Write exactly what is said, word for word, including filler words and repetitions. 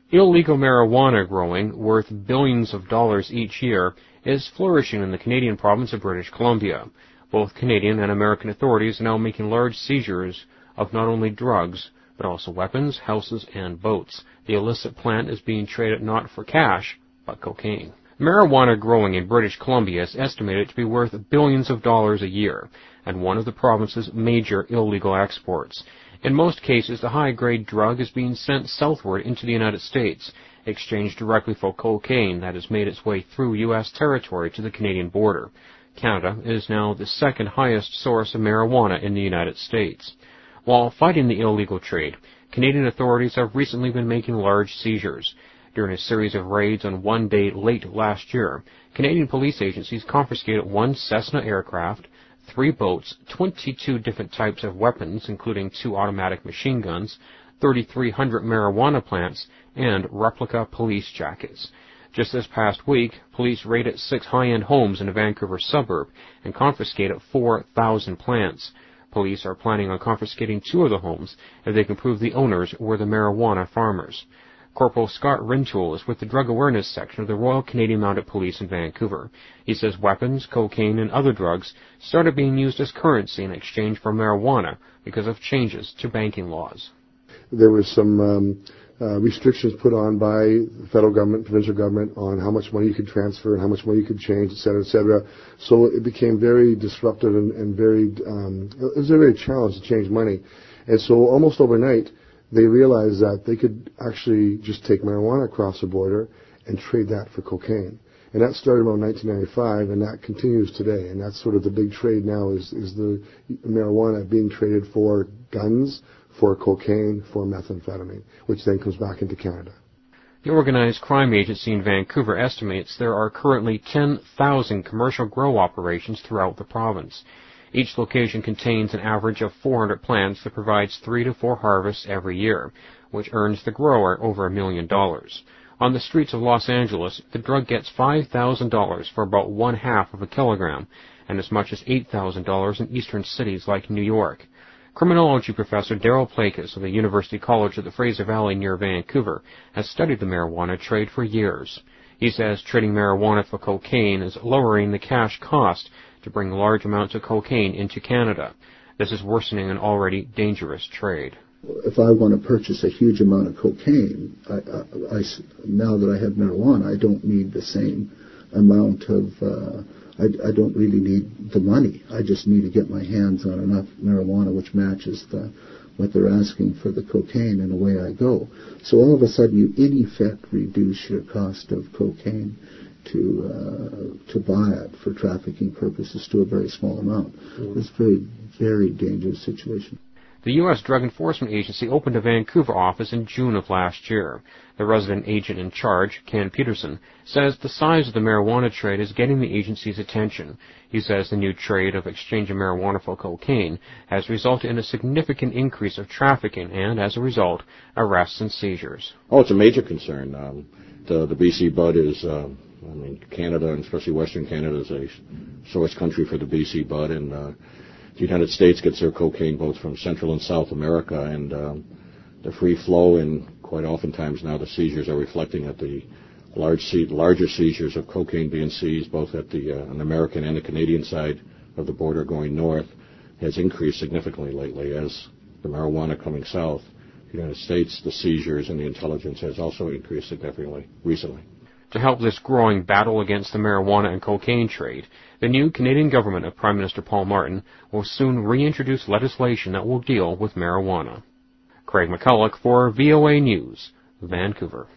Illegal marijuana growing, worth billions of dollars each year, is flourishing in the Canadian province of British Columbia. Both Canadian and American authorities are now making large seizures of not only drugs, but also weapons, houses, and boats. The illicit plant is being traded not for cash, but cocaine. Marijuana growing in British Columbia is estimated to be worth billions of dollars a year, and one of the province's major illegal exports. In most cases, the high-grade drug is being sent southward into the United States, exchanged directly for cocaine that has made its way through U S territory to the Canadian border. Canada is now the second highest source of marijuana in the United States. While fighting the illegal trade, Canadian authorities have recently been making large seizures. During a series of raids on one day late last year, Canadian police agencies confiscated one Cessna aircraft, three boats, twenty-two different types of weapons, including two automatic machine guns, thirty-three hundred marijuana plants, and replica police jackets. Just this past week, police raided six high-end homes in a Vancouver suburb and confiscated four thousand plants. Police are planning on confiscating two of the homes if they can prove the owners were the marijuana farmers. Corporal Scott Rintoul is with the Drug Awareness Section of the Royal Canadian Mounted Police in Vancouver. He says weapons, cocaine, and other drugs started being used as currency in exchange for marijuana because of changes to banking laws. There was some um, uh, restrictions put on by the federal government, provincial government, on how much money you could transfer and how much money you could change, et cetera, et cetera. So it became very disruptive and, and very, um, it was a very challenge to change money. And so almost overnight, they realized that they could actually just take marijuana across the border and trade that for cocaine. And that started around nineteen ninety-five, and that continues today. And that's sort of the big trade now is, is the marijuana being traded for guns, for cocaine, for methamphetamine, which then comes back into Canada. The Organized Crime Agency in Vancouver estimates there are currently ten thousand commercial grow operations throughout the province. Each location contains an average of four hundred plants that provides three to four harvests every year, which earns the grower over a million dollars. On the streets of Los Angeles, the drug gets five thousand dollars for about one half of a kilogram, and as much as eight thousand dollars in eastern cities like New York. Criminology professor Daryl Plakas of the University College of the Fraser Valley near Vancouver has studied the marijuana trade for years. He says trading marijuana for cocaine is lowering the cash cost to bring large amounts of cocaine into Canada. This is worsening an already dangerous trade. If I want to purchase a huge amount of cocaine, I, I, I, now that I have marijuana, I don't need the same amount of, uh, I, I don't really need the money. I just need to get my hands on enough marijuana which matches the, what they're asking for the cocaine, and away I go. So all of a sudden you in effect reduce your cost of cocaine to uh, to buy it for trafficking purposes to a very small amount. Mm. It's a very, very dangerous situation. The U S Drug Enforcement Agency opened a Vancouver office in June of last year. The resident agent in charge, Ken Peterson, says the size of the marijuana trade is getting the agency's attention. He says the new trade of exchanging marijuana for cocaine has resulted in a significant increase of trafficking and, as a result, arrests and seizures. Oh, it's a major concern. Um, the, the B C bud is, uh, I mean, Canada, and especially Western Canada, is a source country for the B C bud, and uh, the United States gets their cocaine both from Central and South America, and um, the free flow, and quite oftentimes now the seizures are reflecting that the large se- larger seizures of cocaine being seized both at the uh, on the American and the Canadian side of the border going north has increased significantly lately. As the marijuana coming south, the United States, the seizures and the intelligence has also increased significantly recently. To help this growing battle against the marijuana and cocaine trade, the new Canadian government of Prime Minister Paul Martin will soon reintroduce legislation that will deal with marijuana. Craig McCulloch for V O A News, Vancouver.